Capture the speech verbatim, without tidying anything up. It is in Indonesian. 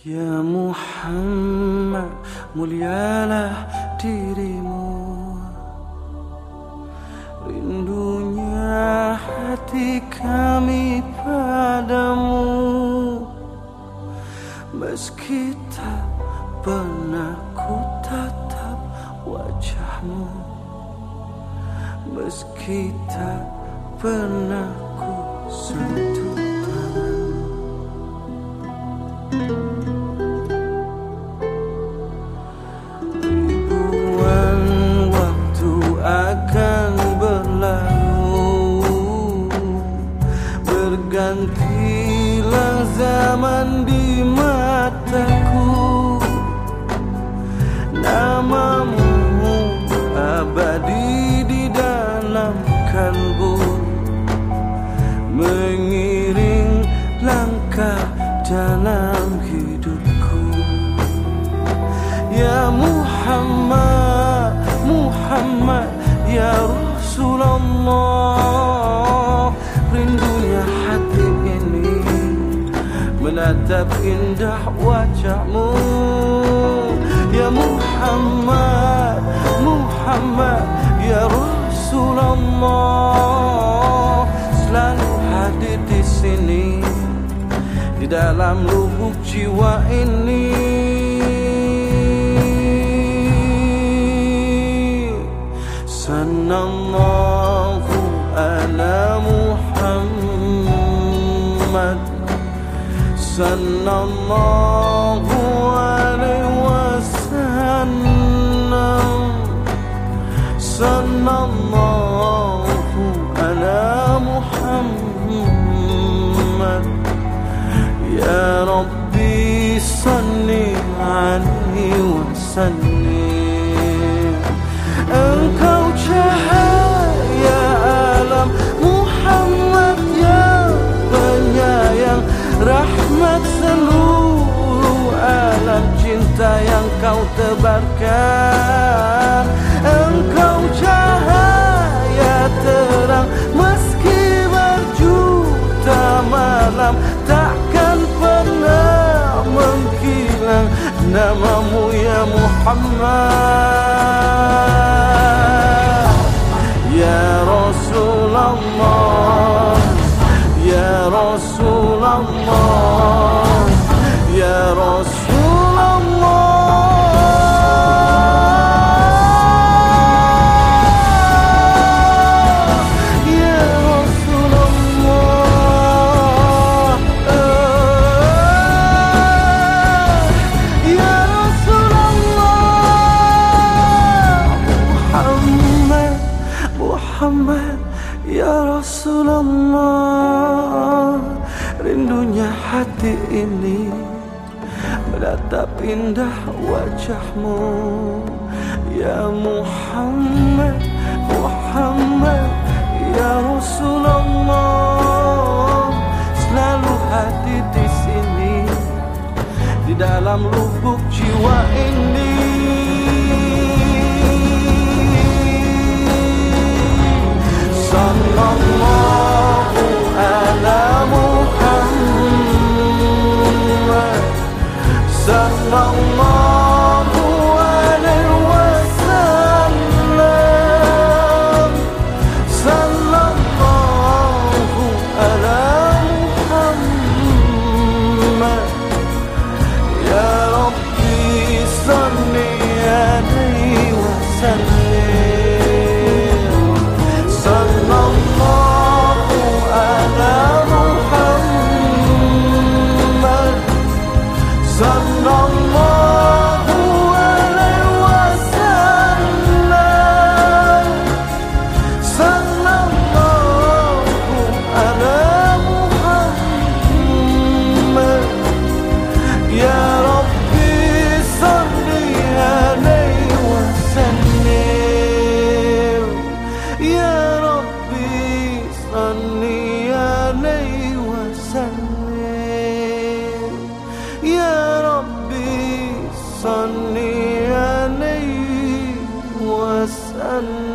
Ya Muhammad, mulialah dirimu, rindunya hati kami padamu. Meski tak pernah ku tatap wajahmu, meski tak pernah ku sentuh tanganmu. Ribuan waktu akan berlalu, bergantilah zaman di mataku. Namamu abadi di dalam kalbu, mengiring langkah dalam hidupku. Ya Muhammad, Muhammad, ya Rasulullah, rindunya hati ini menatap indah wajahmu. Ya Muhammad, Muhammad, ya Rasulullah, selalu hadir di sini, di dalam lubuk jiwa ini. Sallallahu ala Muhammad, sallallahu alaihi wasallam, sallallahu ala Muhammad. Ya Rabbi salli alaihi wasallim. Engkau cahaya alam, Muhammad ya penyayang, rahmat seluruh alam, cinta yang kau tebarkan. Engkau cahaya terang, meski berjuta malam takkan pernah menghilang namamu ya Muhammad. Ya Rasulullah, ya Rasulullah, ya Rasulullah. Muhammad, ya Rasulullah, rindunya hati ini menatap indah wajahmu. Ya Muhammad, Muhammad, ya Rasulullah, selalu hadir di sini, di dalam lubuk jiwa ini. Sallallahu ala Muhammad, sallallahu alaihi wasallam, sallallahu ala Muhammad. Ya Rabbi salli alaihi wasallam. Ya Rabbi salli alaihi wasallam.